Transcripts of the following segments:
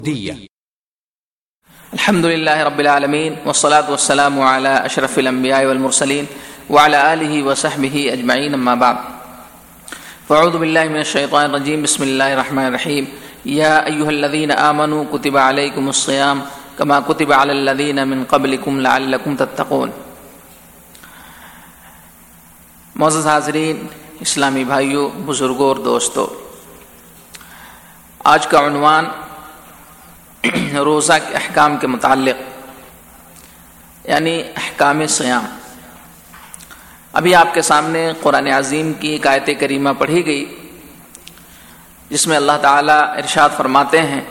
الحمد للہ رب العالمین والصلاة والسلام علی اشرف الانبیاء والمرسلین وعلی آلہ وصحبہ اجمعین، اما بعد فاعوذ باللہ من الشیطان الرجیم، بسم اللہ الرحمن الرحیم۔ یا ایہا الذین آمنوا کتب علیکم الصیام کما کتب علی الذین من قبلکم لعلکم تتقون۔ معزز حاضرین، اسلامی بھائیوں، بزرگوں اور دوستوں، آج کا عنوان روزہ کے احکام کے متعلق یعنی احکام صیام۔ ابھی آپ کے سامنے قرآن عظیم کی ایک آیت کریمہ پڑھی گئی جس میں اللہ تعالیٰ ارشاد فرماتے ہیں،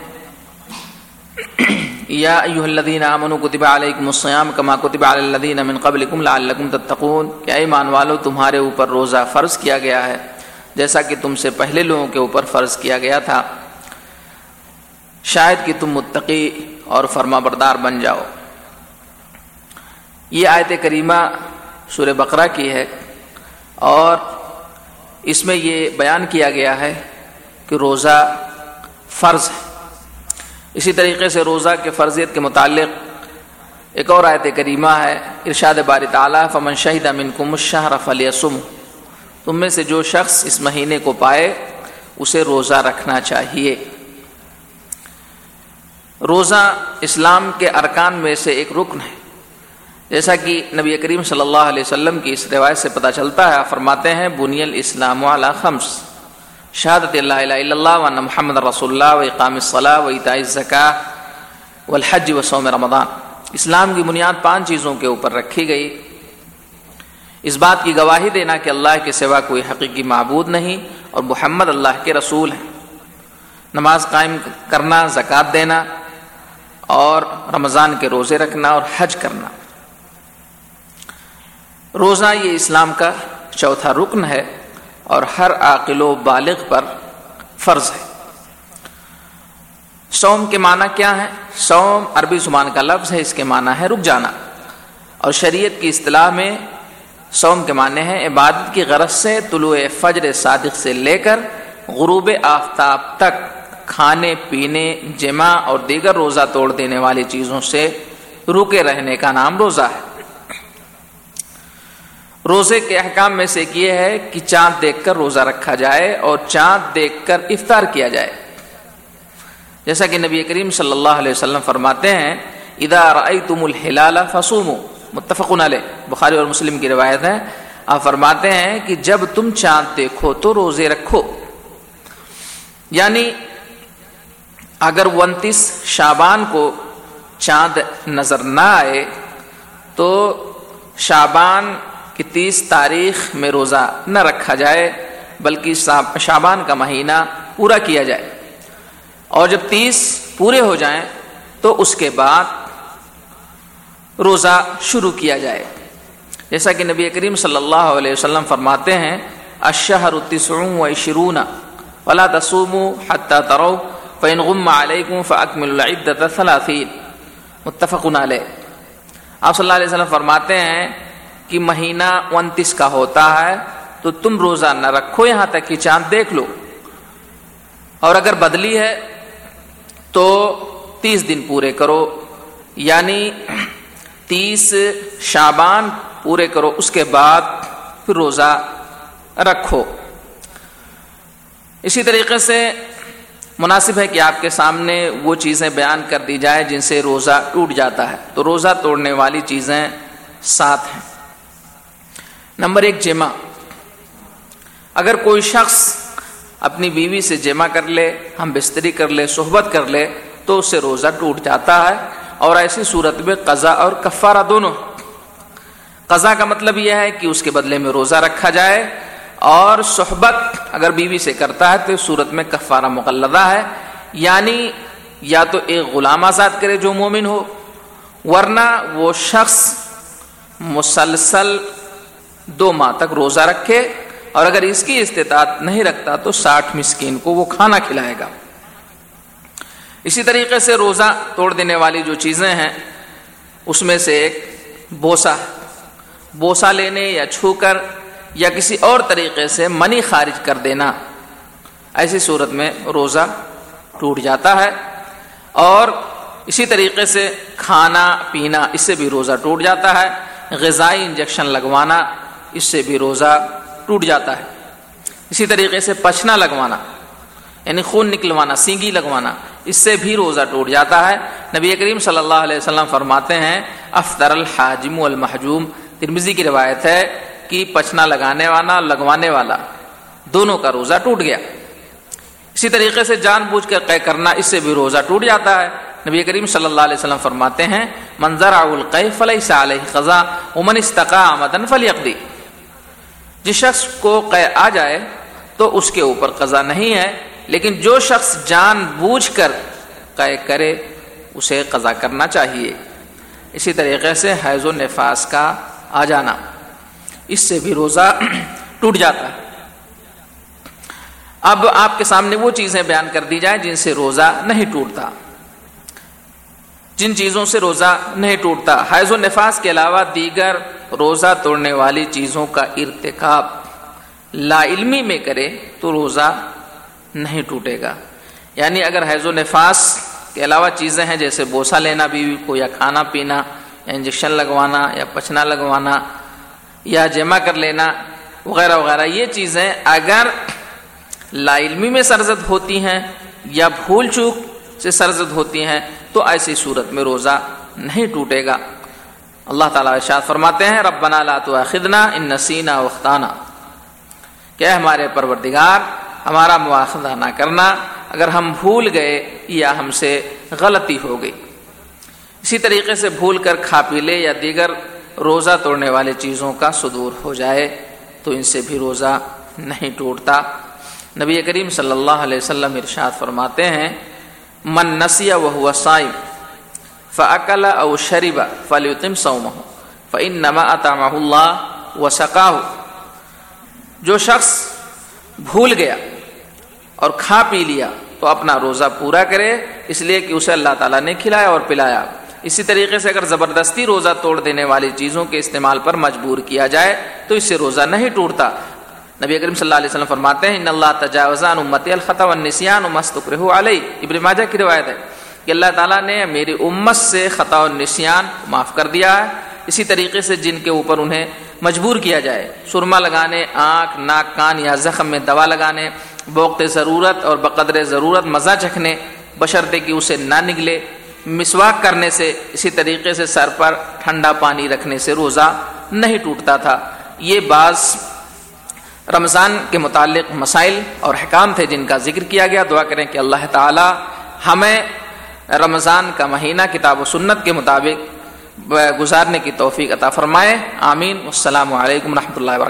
یا ایھا الذین آمنوا کتب علیکم الصیام کما کتب علی الذین من قبلکم لعلکم تتقون، کہ اے ایمان والو تمہارے اوپر روزہ فرض کیا گیا ہے جیسا کہ تم سے پہلے لوگوں کے اوپر فرض کیا گیا تھا، شاید کہ تم متقی اور فرما بردار بن جاؤ۔ یہ آیت کریمہ سورہ بقرہ کی ہے اور اس میں یہ بیان کیا گیا ہے کہ روزہ فرض ہے۔ اسی طریقے سے روزہ کے فرضیت کے متعلق ایک اور آیت کریمہ ہے، ارشاد باری تعالیٰ، فمن شہد منکم الشہر فلیصم، تم میں سے جو شخص اس مہینے کو پائے اسے روزہ رکھنا چاہیے۔ روزہ اسلام کے ارکان میں سے ایک رکن ہے، جیسا کہ نبی کریم صلی اللہ علیہ وسلم کی اس روایت سے پتہ چلتا ہے، فرماتے ہیں بنی الاسلام علی خمس، شہادت لا الہ الا اللہ وان محمد رسول اللہ واقام الصلاۃ وایتاء الزکاۃ والحج وصوم رمضان۔ اسلام کی بنیاد 5 چیزوں کے اوپر رکھی گئی، اس بات کی گواہی دینا کہ اللہ کے سوا کوئی حقیقی معبود نہیں اور محمد اللہ کے رسول ہیں، نماز قائم کرنا، زکوٰۃ دینا اور رمضان کے روزے رکھنا اور حج کرنا۔ روزہ یہ اسلام کا چوتھا رکن ہے اور ہر عاقل و بالغ پر فرض ہے۔ صوم کے معنی کیا ہے؟ صوم عربی زبان کا لفظ ہے، اس کے معنی ہے رک جانا، اور شریعت کی اصطلاح میں صوم کے معنی ہے عبادت کی غرض سے طلوع فجر صادق سے لے کر غروب آفتاب تک کھانے پینے، جماع اور دیگر روزہ توڑ دینے والی چیزوں سے رکے رہنے کا نام روزہ ہے۔ روزے کے احکام میں سے ایک یہ ہے کہ چاند دیکھ کر روزہ رکھا جائے اور چاند دیکھ کر افطار کیا جائے، جیسا کہ نبی کریم صلی اللہ علیہ وسلم فرماتے ہیں، اذا رأیتم الہلال فصوموا، متفق علیہ، بخاری اور مسلم کی روایت ہے۔ آپ فرماتے ہیں کہ جب تم چاند دیکھو تو روزے رکھو، یعنی اگر 29 شعبان کو چاند نظر نہ آئے تو شعبان کی 30 تاریخ میں روزہ نہ رکھا جائے بلکہ شعبان کا مہینہ پورا کیا جائے، اور جب 30 پورے ہو جائیں تو اس کے بعد روزہ شروع کیا جائے، جیسا کہ نبی کریم صلی اللہ علیہ وسلم فرماتے ہیں، الشہر 29 ولا تصوموا حتى تروا فإن غم علیکم فأکملوا العدة 30، متفق علیہ۔ آپ صلی اللہ علیہ وسلم فرماتے ہیں کہ مہینہ 29 کا ہوتا ہے تو تم روزہ نہ رکھو یہاں تک کہ چاند دیکھ لو، اور اگر بدلی ہے تو 30 دن پورے کرو، یعنی 30 شعبان پورے کرو، اس کے بعد پھر روزہ رکھو۔ اسی طریقے سے مناسب ہے کہ آپ کے سامنے وہ چیزیں بیان کر دی جائے جن سے روزہ ٹوٹ جاتا ہے، تو روزہ توڑنے والی چیزیں 7 ہیں۔ نمبر 1، جماع۔ اگر کوئی شخص اپنی بیوی سے جماع کر لے، ہم بستری کر لے، صحبت کر لے، تو اس سے روزہ ٹوٹ جاتا ہے، اور ایسی صورت میں قضا اور کفارہ دونوں۔ قضا کا مطلب یہ ہے کہ اس کے بدلے میں روزہ رکھا جائے، اور صحبت اگر بیوی سے کرتا ہے تو اس صورت میں کفارہ مقلدہ ہے، یعنی یا تو ایک غلام آزاد کرے جو مومن ہو، ورنہ وہ شخص مسلسل 2 ماہ تک روزہ رکھے، اور اگر اس کی استطاعت نہیں رکھتا تو 60 مسکین کو وہ کھانا کھلائے گا۔ اسی طریقے سے روزہ توڑ دینے والی جو چیزیں ہیں اس میں سے ایک بوسہ لینے یا چھو کر یا کسی اور طریقے سے منی خارج کر دینا، ایسی صورت میں روزہ ٹوٹ جاتا ہے۔ اور اسی طریقے سے کھانا پینا، اس سے بھی روزہ ٹوٹ جاتا ہے. غذائی انجیکشن لگوانا، اس سے بھی روزہ ٹوٹ جاتا ہے. اسی طریقے سے پچھنا لگوانا یعنی خون نکلوانا، سینگی لگوانا، اس سے بھی روزہ ٹوٹ جاتا ہے. نبی کریم صلی اللہ علیہ وسلم فرماتے ہیں افطر الحاجم والمحجوم، ترمذی کی روایت ہے کہ پچھنا لگانے والا اور لگوانے والا دونوں کا روزہ ٹوٹ گیا. اسی طریقے سے جان بوجھ کر قے کرنا، اس سے بھی روزہ ٹوٹ جاتا ہے. نبی کریم صلی اللہ علیہ وسلم فرماتے ہیں من زرع القی فلیس علیہ قضاء ومن استقاء عمدا فلیقضی، جس شخص کو قے آ جائے تو اس کے اوپر قضا نہیں ہے، لیکن جو شخص جان بوجھ کر قے کرے اسے قضا کرنا چاہیے. اسی طریقے سے حیض و نفاس کا آ جانا، اس سے بھی روزہ ٹوٹ جاتا ہے. اب آپ کے سامنے وہ چیزیں بیان کر دی جائیں جن سے روزہ نہیں ٹوٹتا. جن چیزوں سے روزہ نہیں ٹوٹتا، حیض و نفاس کے علاوہ دیگر روزہ توڑنے والی چیزوں کا ارتکاب لا علمی میں کرے تو روزہ نہیں ٹوٹے گا. یعنی اگر حیض و نفاس کے علاوہ چیزیں ہیں جیسے بوسہ لینا بیوی کو، یا کھانا پینا، یا انجیکشن لگوانا، یا پچھنا لگوانا، یا جمع کر لینا وغیرہ وغیرہ، یہ چیزیں اگر لا علمی میں سرزد ہوتی ہیں یا بھول چوک سے سرزد ہوتی ہیں تو ایسی صورت میں روزہ نہیں ٹوٹے گا. اللہ تعالیٰ ارشاد فرماتے ہیں ربنا لا تؤاخذنا ان نسینا واخطانا، کہ ہمارے پروردگار ہمارا مواخذہ نہ کرنا اگر ہم بھول گئے یا ہم سے غلطی ہو گئی. اسی طریقے سے بھول کر کھا پی لے یا دیگر روزہ توڑنے والے چیزوں کا صدور ہو جائے تو ان سے بھی روزہ نہیں ٹوٹتا. نبی کریم صلی اللہ علیہ وسلم ارشاد فرماتے ہیں من نسی وهو صائم فاکل او شرب فلیتم صومه فانما اطعمه اللہ وسقاه، جو شخص بھول گیا اور کھا پی لیا تو اپنا روزہ پورا کرے، اس لیے کہ اسے اللہ تعالیٰ نے کھلایا اور پلایا. اسی طریقے سے اگر زبردستی روزہ توڑ دینے والی چیزوں کے استعمال پر مجبور کیا جائے تو اس سے روزہ نہیں ٹوٹتا. نبی کریم صلی اللہ علیہ وسلم فرماتے ہیں ان اللہ تجاوز عن امتی الخطا والنسیان وما استکرہوا علیہ، ابن ماجہ کی روایت ہے کہ اللہ تعالیٰ نے میری امت سے خطا و نسیان معاف کر دیا ہے. اسی طریقے سے جن کے اوپر انہیں مجبور کیا جائے، سرما لگانے، آنکھ ناک کان یا زخم میں دوا لگانے، بوقت ضرورت اور بقدر ضرورت مزہ چکھنے بشرطے کہ اسے نہ نگلے، مسواک کرنے سے، اسی طریقے سے سر پر ٹھنڈا پانی رکھنے سے روزہ نہیں ٹوٹتا تھا. یہ بعض رمضان کے متعلق مسائل اور احکام تھے جن کا ذکر کیا گیا. دعا کریں کہ اللہ تعالی ہمیں رمضان کا مہینہ کتاب و سنت کے مطابق گزارنے کی توفیق عطا فرمائے. آمین. السلام علیکم ورحمۃ اللہ وبرکاتہ.